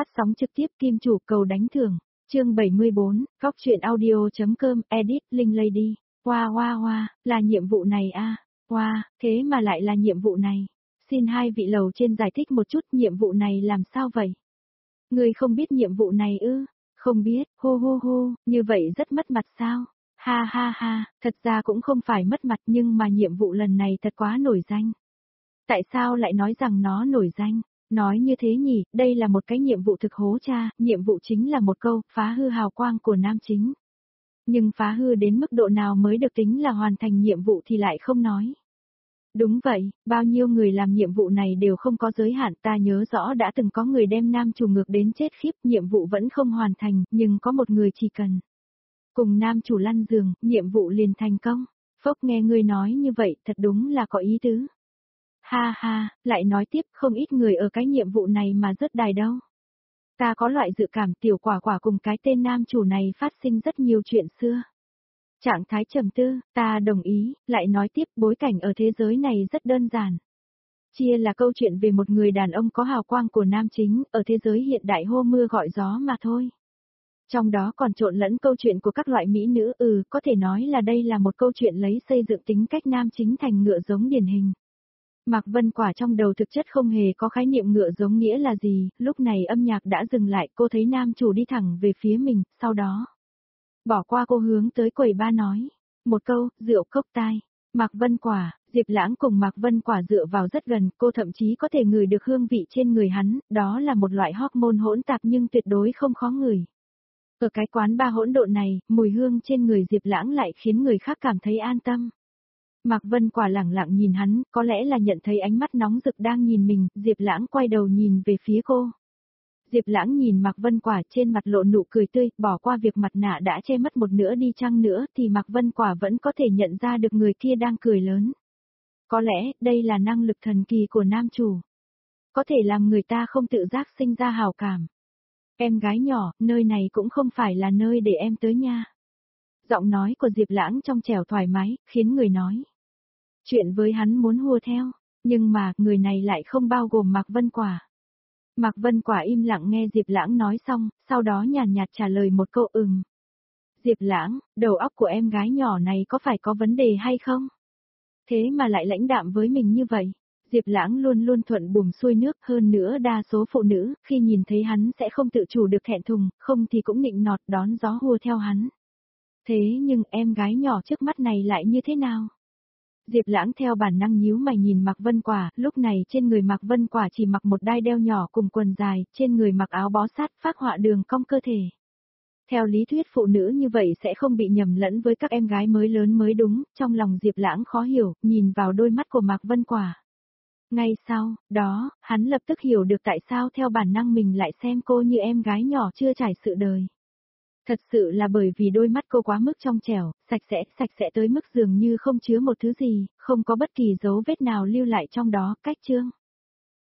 Phát sóng trực tiếp Kim Chủ cầu đánh thưởng. Chương 74, Góc truyện audio.com, edit, Linh Lady. Hoa, là nhiệm vụ này a. Hoa, thế mà lại là nhiệm vụ này. Xin hai vị lầu trên giải thích một chút nhiệm vụ này làm sao vậy? Người không biết nhiệm vụ này ư? Không biết, hô, như vậy rất mất mặt sao? Ha, thật ra cũng không phải mất mặt nhưng mà nhiệm vụ lần này thật quá nổi danh. Tại sao lại nói rằng nó nổi danh? Nói như thế nhỉ, đây là một cái nhiệm vụ thực hố cha, nhiệm vụ chính là một câu, phá hư hào quang của nam chính. Nhưng phá hư đến mức độ nào mới được tính là hoàn thành nhiệm vụ thì lại không nói. Đúng vậy, bao nhiêu người làm nhiệm vụ này đều không có giới hạn, ta nhớ rõ đã từng có người đem nam chủ ngược đến chết khiếp, nhiệm vụ vẫn không hoàn thành, nhưng có một người chỉ cần cùng nam chủ lăn giường, nhiệm vụ liền thành công. Phốc, nghe ngươi nói như vậy, thật đúng là có ý tứ. Ha, lại nói tiếp, không ít người ở cái nhiệm vụ này mà rớt đài đâu. Ta có loại dự cảm tiểu quả cùng cái tên nam chủ này phát sinh rất nhiều chuyện xưa. Trạng thái trầm tư, ta đồng ý, lại nói tiếp bối cảnh ở thế giới này rất đơn giản. Chia là câu chuyện về một người đàn ông có hào quang của nam chính, ở thế giới hiện đại hô mưa gọi gió mà thôi. Trong đó còn trộn lẫn câu chuyện của các loại mỹ nữ, có thể nói là đây là một câu chuyện lấy xây dựng tính cách nam chính thành ngựa giống điển hình. Mạc Vân Quả trong đầu thực chất không hề có khái niệm ngựa giống nghĩa là gì, lúc này âm nhạc đã dừng lại, cô thấy nam chủ đi thẳng về phía mình, sau đó bỏ qua cô hướng tới quầy ba nói một câu, rượu cốc tai. Mạc Vân Quả, Diệp Lãng cùng Mạc Vân Quả dựa vào rất gần, cô thậm chí có thể ngửi được hương vị trên người hắn, đó là một loại hormone hỗn tạp nhưng tuyệt đối không khó ngửi. Ở cái quán ba hỗn độn này, mùi hương trên người Diệp Lãng lại khiến người khác cảm thấy an tâm. Mạc Vân Quả lẳng lặng nhìn hắn, có lẽ là nhận thấy ánh mắt nóng rực đang nhìn mình, Diệp Lãng quay đầu nhìn về phía cô. Diệp Lãng nhìn Mạc Vân Quả trên mặt lộ nụ cười tươi, bỏ qua việc mặt nạ đã che mất một nửa đi chăng nữa thì Mạc Vân Quả vẫn có thể nhận ra được người kia đang cười lớn. Có lẽ, đây là năng lực thần kỳ của nam chủ. Có thể làm người ta không tự giác sinh ra hảo cảm. Em gái nhỏ, nơi này cũng không phải là nơi để em tới nha. Giọng nói của Diệp Lãng trong trẻo thoải mái, khiến người nói chuyện với hắn muốn hùa theo, nhưng mà, người này lại không bao gồm Mạc Vân Quả. Mạc Vân Quả im lặng nghe Diệp Lãng nói xong, sau đó nhàn nhạt trả lời một câu Diệp Lãng, đầu óc của em gái nhỏ này có phải có vấn đề hay không? Thế mà lại lãnh đạm với mình như vậy. Diệp Lãng luôn thuận buồm xuôi nước, hơn nữa đa số phụ nữ, khi nhìn thấy hắn sẽ không tự chủ được thẹn thùng, không thì cũng nịnh nọt đón gió hùa theo hắn. Thế nhưng em gái nhỏ trước mắt này lại như thế nào? Diệp Lãng theo bản năng nhíu mày nhìn Mạc Vân Quả, lúc này trên người Mạc Vân Quả chỉ mặc một đai đeo nhỏ cùng quần dài, trên người mặc áo bó sát phác họa đường cong cơ thể. Theo lý thuyết phụ nữ như vậy sẽ không bị nhầm lẫn với các em gái mới lớn mới đúng, trong lòng Diệp Lãng khó hiểu, nhìn vào đôi mắt của Mạc Vân Quả. Ngay sau đó, hắn lập tức hiểu được tại sao theo bản năng mình lại xem cô như em gái nhỏ chưa trải sự đời. Thật sự là bởi vì đôi mắt cô quá mức trong trẻo, sạch sẽ tới mức dường như không chứa một thứ gì, không có bất kỳ dấu vết nào lưu lại trong đó, cách chương.